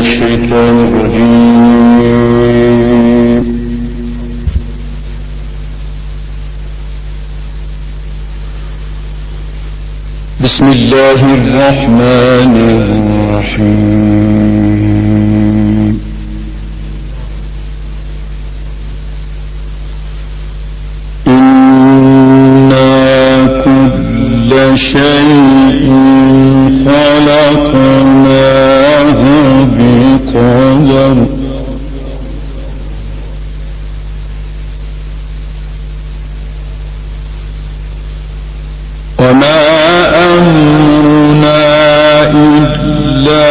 الشيطان الرجيم. بسم الله الرحمن الرحيم. إنا كل شيء خلقناه بقدر. وما أمرنا إلا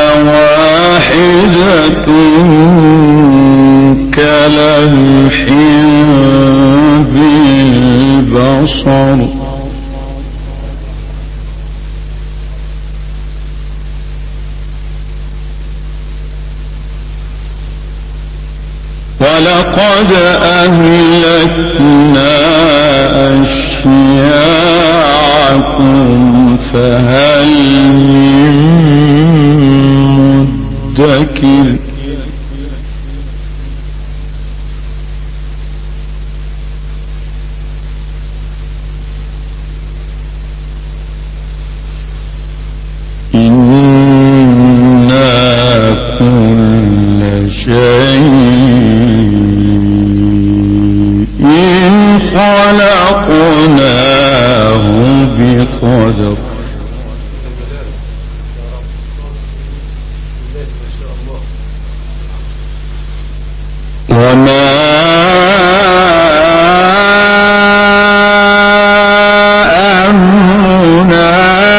واحدة كلمح بالبصر. ولقد أهلكنا أشياعكم فهل من مدكر. إنا كل شيء خلقناه بقدر. وما أمرنا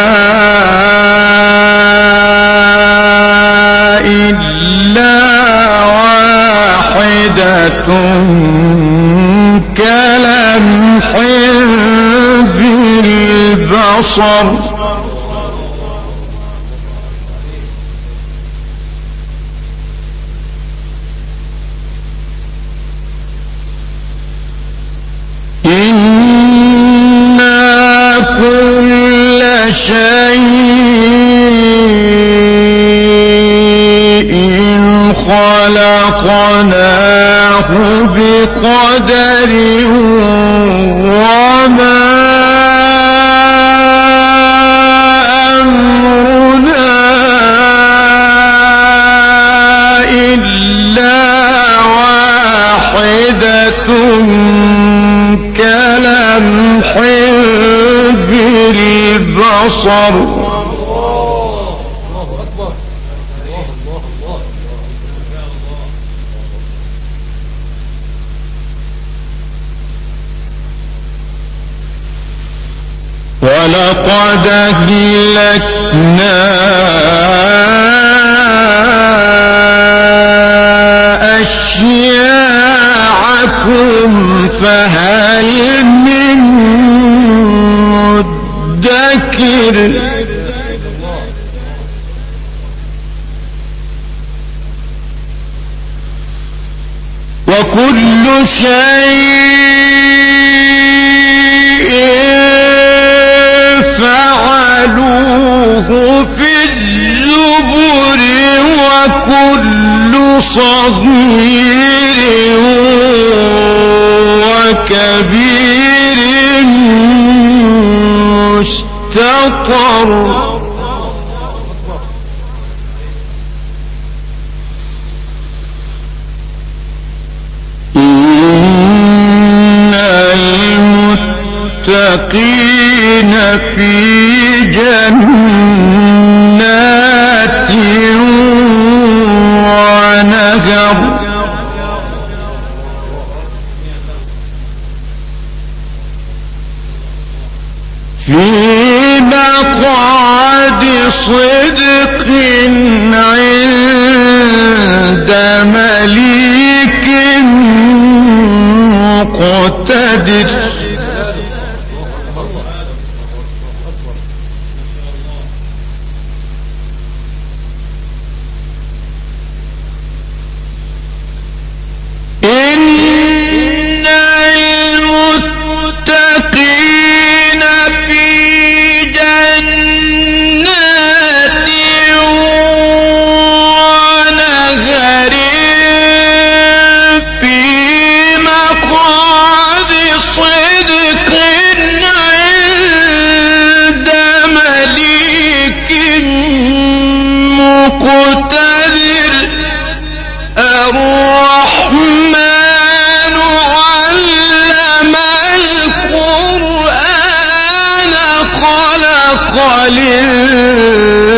إلا واحدة كلمح بالبصر. إنا كل شيء خلقناه بقدر. وما أمرنا إلا واحدة كلمح بالبصر. ولقد أهلكنا أشياعكم فهل من مدكر. وكل شيء فعلوه في الزبر. وكل صغير وكبير مستطر. إن المتقين في جنات ونهر. في مقعد صدق عند مليك مقتدر.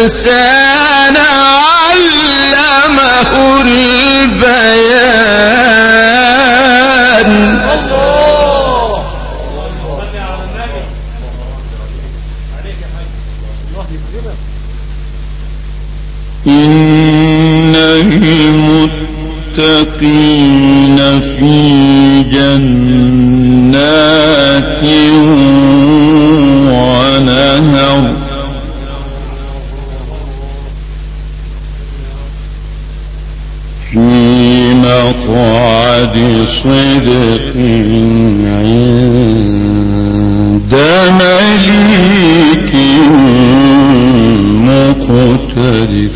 الإنسان علمه البيان. إن المتقين في جنات ونهر في مقعد صدق عند مليك مقتدر.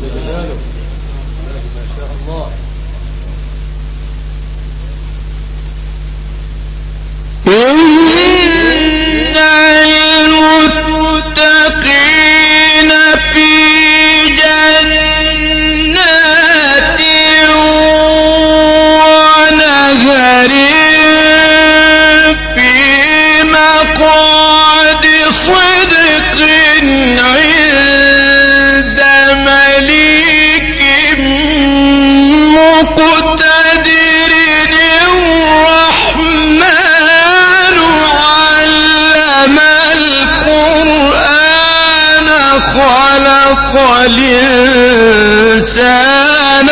الإنسان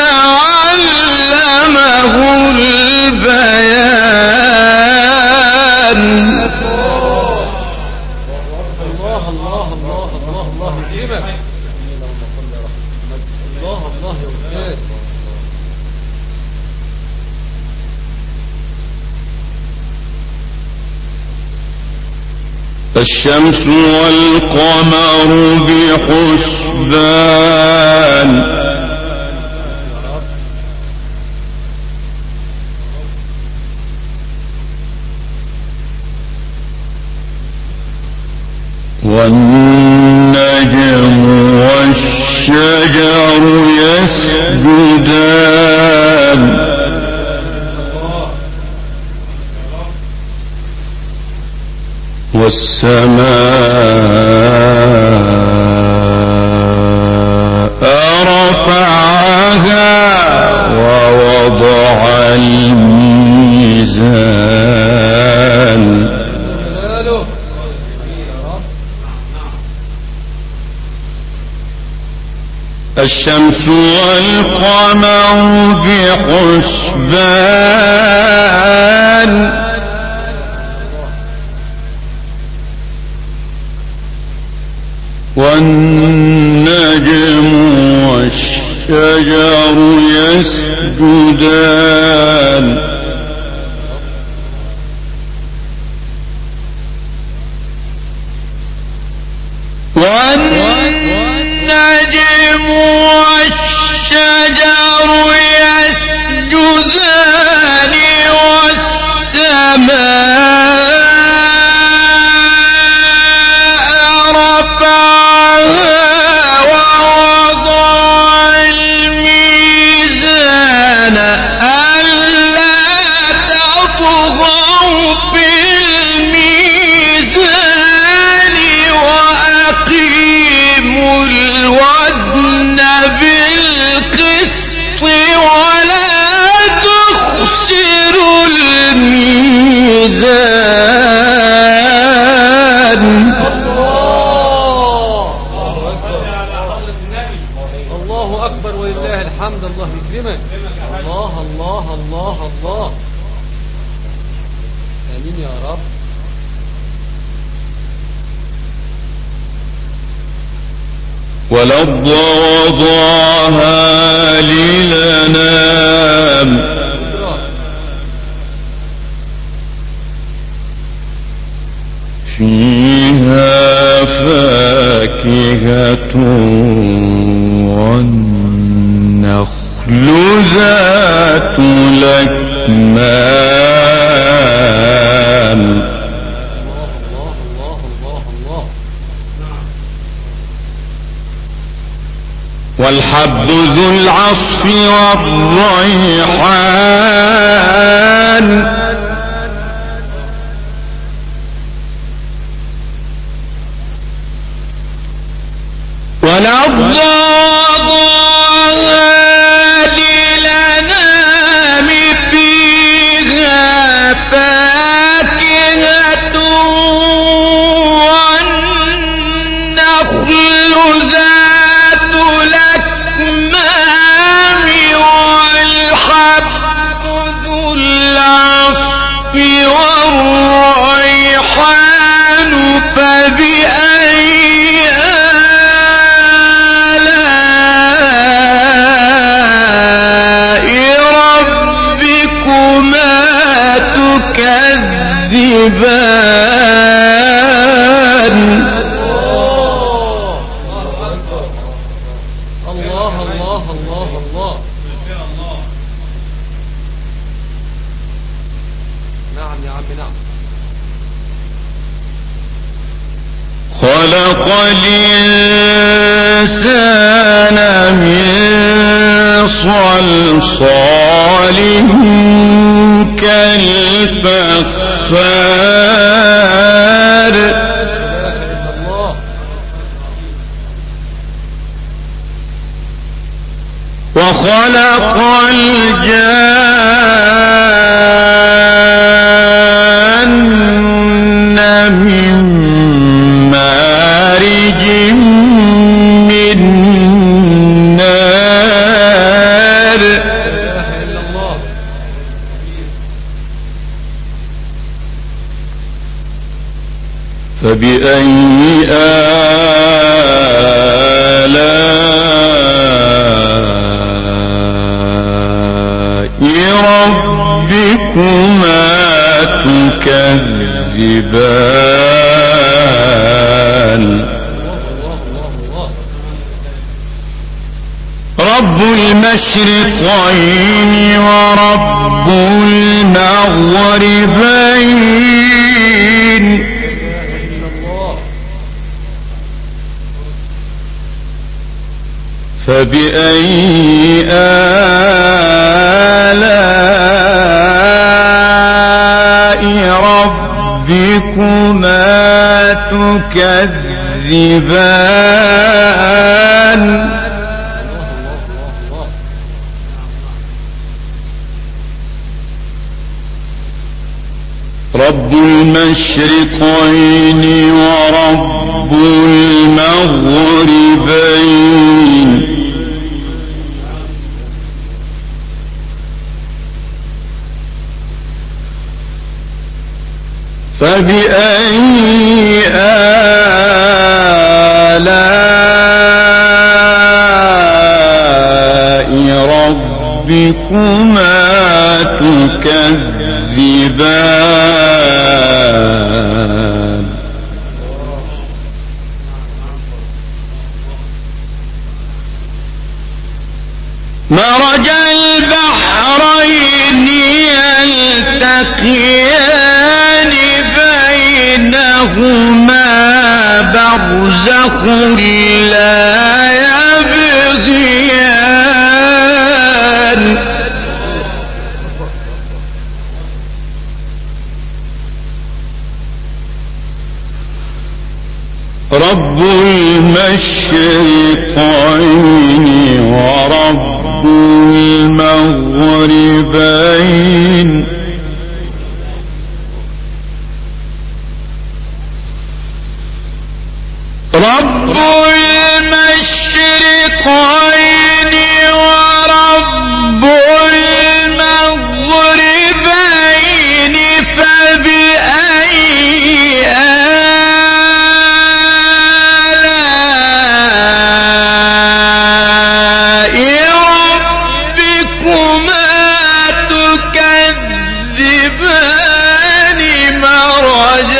علمه البيان. الله الله الله الله الله يجيبك. الله الله يا أستاذ. الشمس والقمر بحسبان والنجم والشجر يسجدان والسماء رفعها ووضع الميزان. الشمس والقمر بحسبان والنجم والشجر يسجدان والنجم والشجر يسجدان والسماء والأرض وضعها للأنام فيها فاكهة والنخل ذات الأكمام والحب ذو العصف والريحان ولو الله الله الله الله. نعم يا عم نعم. خلق الإنسان من صلصال كالفخار وخلق الجان من مارج من نار فبأي آلاء ربكما تكذبان رب المشرقين ورب المغربين فبأي آلاء ربكما تكذبان رب المشرقين ورب المغربين فبأي آلاء ربكما تكذبان مرج البحرين يلتقيان بينهما برزخ لا يبغيان رب المشرقين ورب المغربين رب المشرقين ورب المغربين فبأي آلاء ربكما تكذبان مرج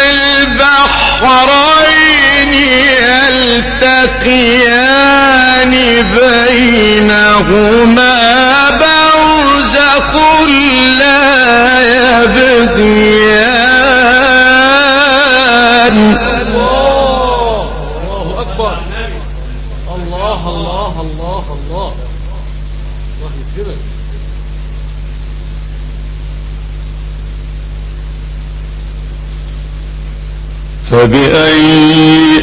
البحرين يلتقيان بينهما برزخ لا يبغيان الله أكبر الله الله الله الله الله يكرمك فبأي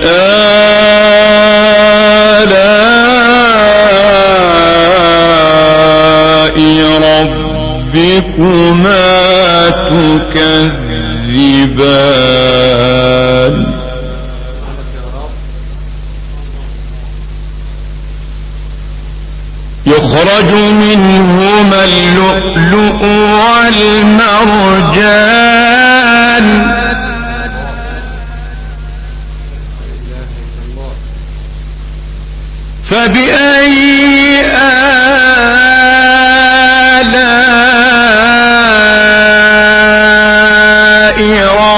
آلاء ربكما تكذبان يخرج منهما اللؤلؤ والمرجان فبأي آلاء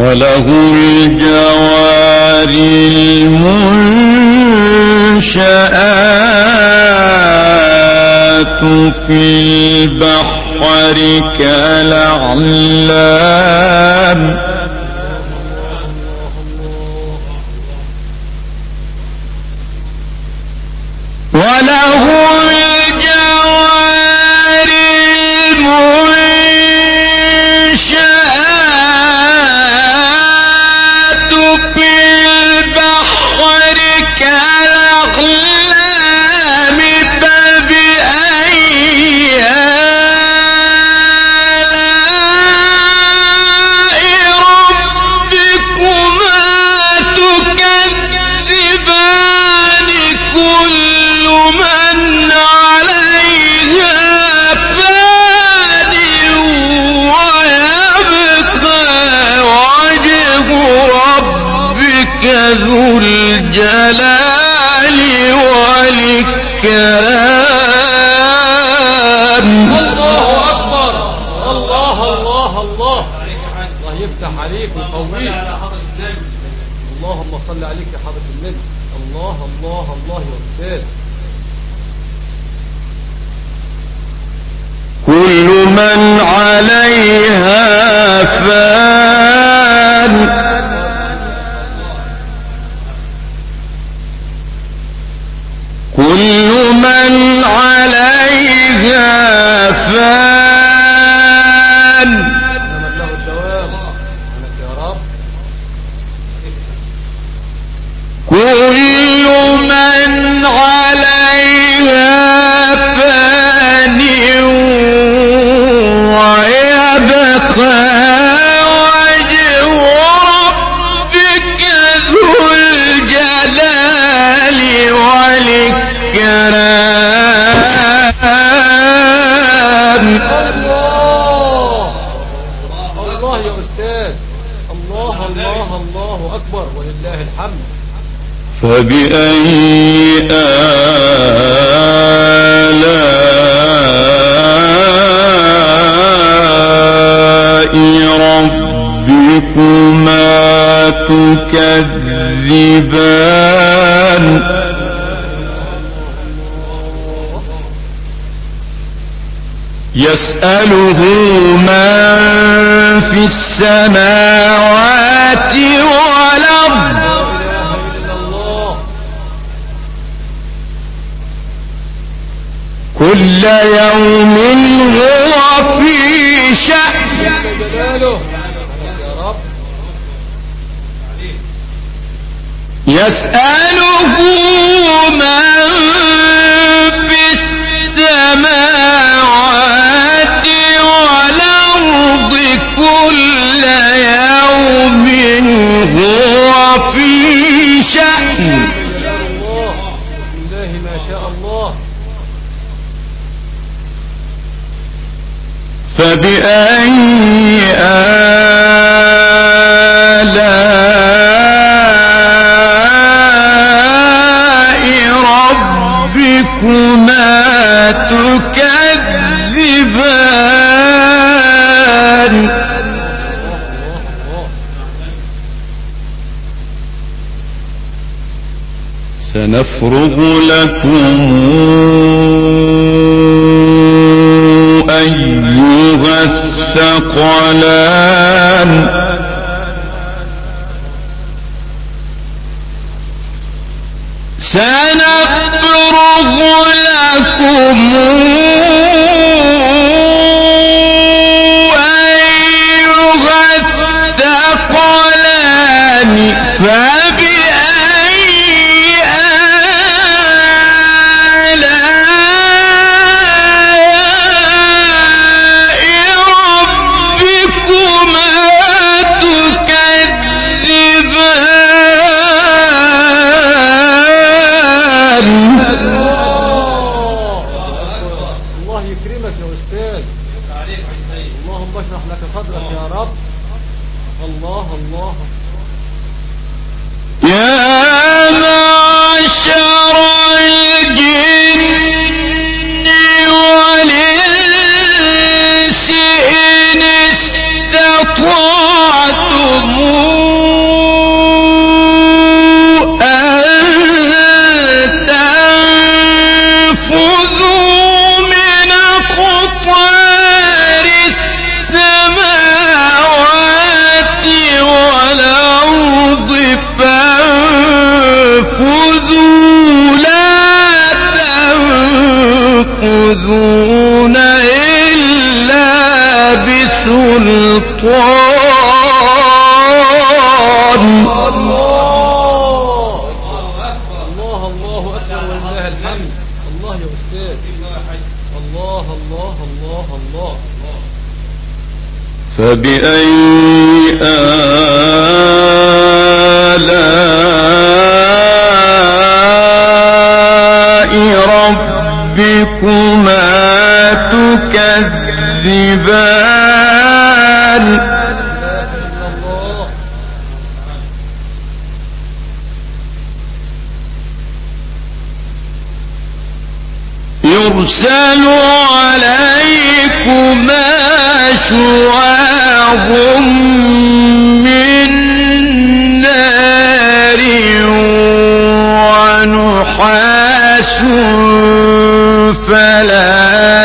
وله الجوار المنشآت في البحر كالأعلام وله الجوار المنشآت في البحر كالأعلام فبأي آلاء ربكما تكذبان كل من عليها فان ويبقى وجه ربك ذو الجلال والإكرام. الله أكبر. الله الله الله. الله يفتح عليك ويقويك. اللهم صل عليك يا حضرة النبي. الله الله الله يا أستاذ. كل من عليها فان كل من عليها فان له الدوام عنك يا رب. كل من عليها فان ويبقى وجه ربك ذو الجلال والإكرام. الله الله يا أستاذ. الله الله الله أكبر ولله الحمد. فبأي آلاء ربكما تكذبان يسأله من في السماوات والأرض كل يوم هو في شأن. يسأله من في السماوات والأرض كل يوم هو في شأن. بسم الله ما شاء الله. فبأي آلاء ربكما تكذبان سنفرغ لكم أيها الثقلان سنفرغ لكم أيها الثقلان فبأي آلاء ربكما تكذبان. الله يكرمك يا أستاذ. اللهم اشرح لك صدرك يا رب. الله الله. يا معشر الجن والإنس إن استطعتم الله. فبأي آلاء ربكما تكذبان يرسل عليكما شواظ من نار ونحاس فلا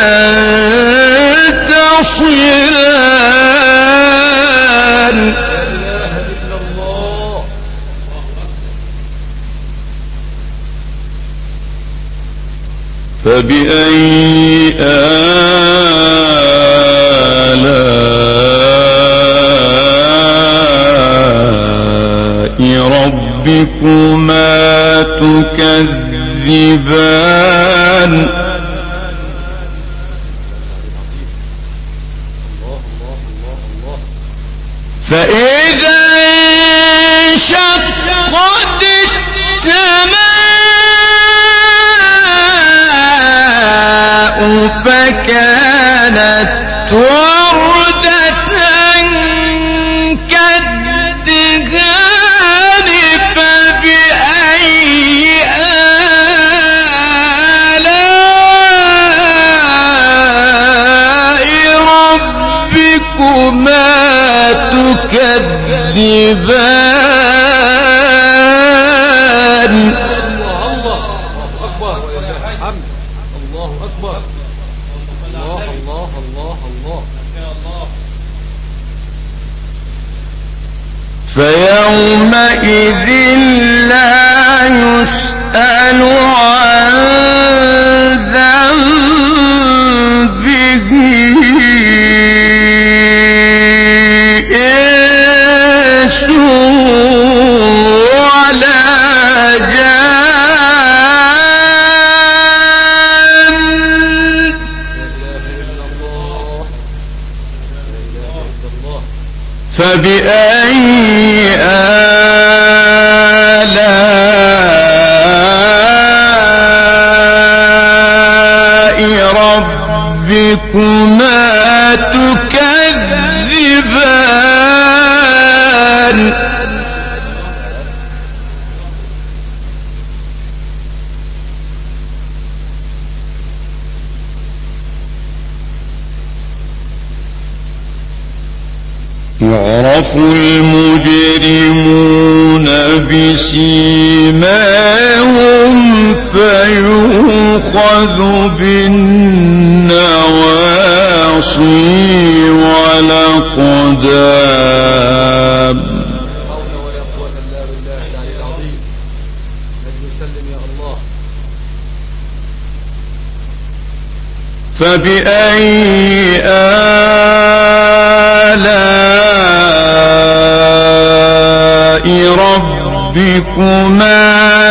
تنتصران فبأي آلاء ربكما تكذبان فإذا انشقت السماء فكانت وردة كالدهان فبأي آلاء ربكما تكذبان الله أكبر ولله الحمد. الله أكبر. الله الله الله الله. فيومئذ لا يسأل عن ذنبه إنس ولا جان فبأي آلاء ربكما تكذبان يعرف المجرمون بسيماهم فيؤخذ بالنواصي والأقدام فبأي آلاء ربكما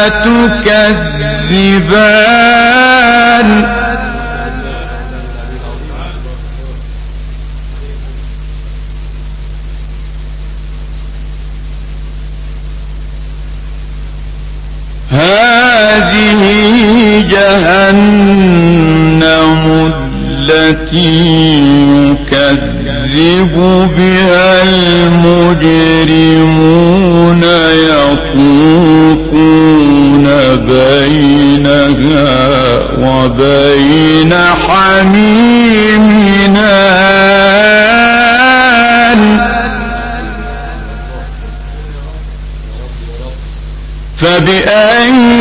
تكذبان هذه جهنم التي يكذب بها المجرمون يطوفون بينها وبين حميم آن فبأي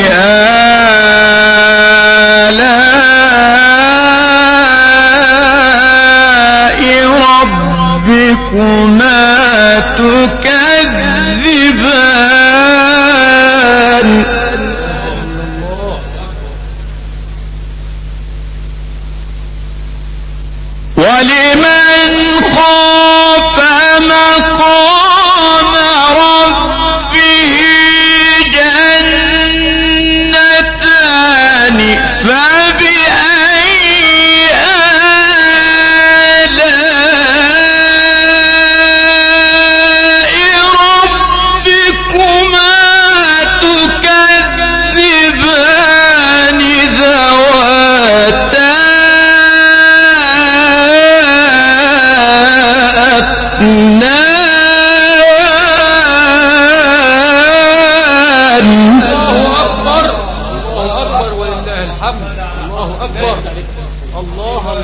آلاء ربكما تكذبان ولمن خاف مقام ربه جنتان فبأي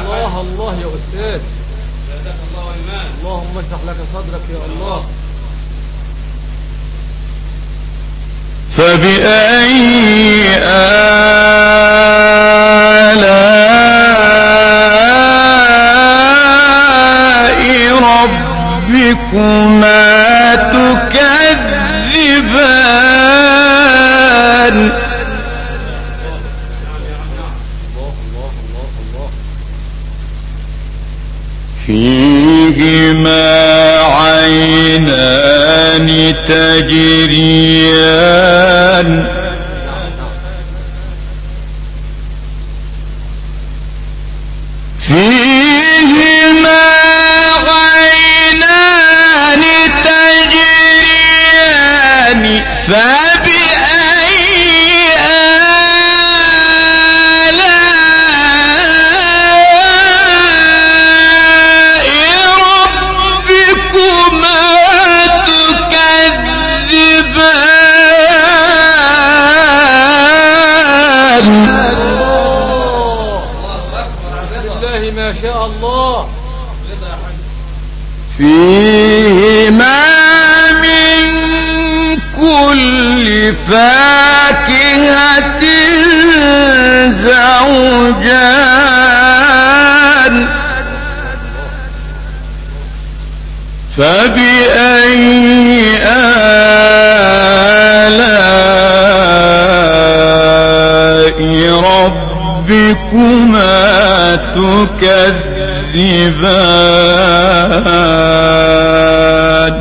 الله الله يا أستاذ. اللهم افتح لك صدرك يا الله. فبأي آلاء ربكما تكذبان فيهما عينان تجريان فيهما عينان تجريان فبأي آلاء ربكما تكذبان الله ما شاء الله. فيهما من كل فاكهة زوجان فبأي آلاء ربكما تكذبان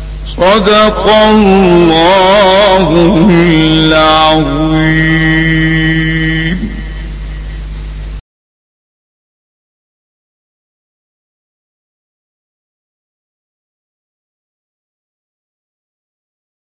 صدق الله العظيم.